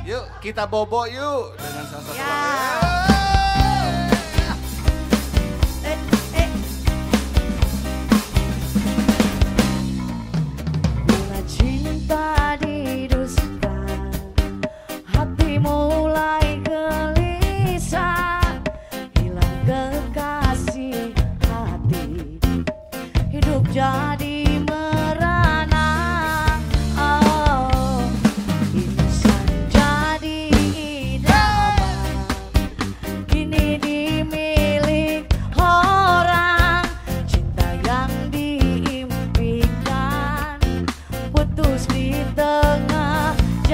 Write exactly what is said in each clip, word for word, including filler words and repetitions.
Yuk kita bobo yuk dengan salah satu Ya. Eh, eh. Bunga cinta didustakan, hati mulai gelisah, hilang kekasih hati, hidup jadi merana. Oh, insan jadi idaman, kini dimilik orang. Cinta yang diimpikan putus di tengah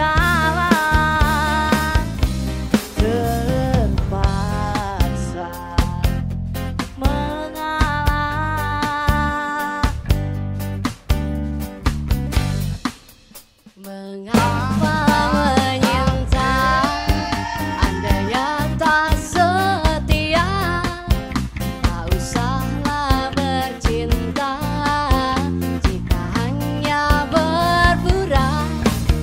jalan, terpaksa mengalah. Mengapa menyinta Anda yang tak setia? Tak usahlah bercinta jika hanya berpura-pura.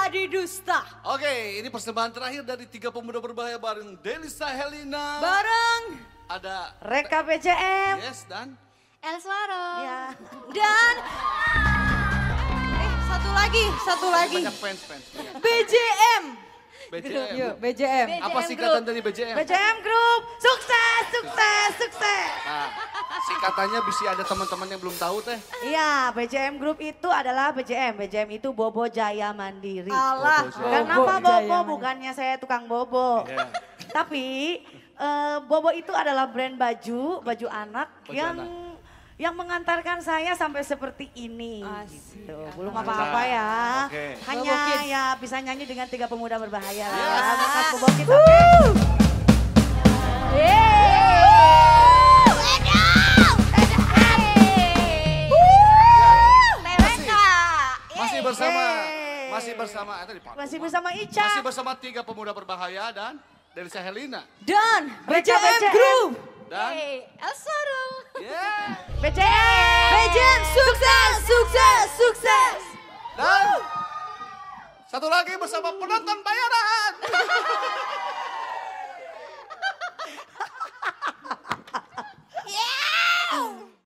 Adi Dusta. Oke, ini persembahan terakhir dari tiga pemuda berbahaya bareng Delisa Helina. Bareng. Ada Reka B J M. Yes dan Elswaro. Ya. Dan eh satu lagi, satu lagi. banyak fans fans. banyak. B J M. B J M. Yuk, B J M. Apa singkatan dari B J M? B J M Group. Sukses, sukses, sukses. Nah, singkatannya bisa ada teman-teman yang belum tahu teh. Iya, B J M Group itu adalah B J M. B J M itu Bobo Jaya Mandiri. Allah. Bobo Jaya. Kenapa Bobo Jaya Bobo? Mandiri. Bukannya saya tukang bobo. Iya. Tapi eh, Bobo itu adalah brand baju, baju anak Baju yang anak. yang mengantarkan saya sampai seperti ini. Asik. Gitu. Belum Mantap. apa-apa ya. Oke. Hanya Bobo Kids. ya bisa nyanyi dengan tiga pemuda berbahaya. Yes. Ya, Makas Bobo Kids, oke? Masih bersama Yeay. masih bersama eh, tadi Pak. Masih bersama Ica. Masih bersama tiga pemuda berbahaya dan Delisa Helina Dan B J M B J M. Group. dan Hey, Elswaro. yeah. B J M. B J M sukses, sukses, sukses. Dan satu lagi bersama penonton bayaran.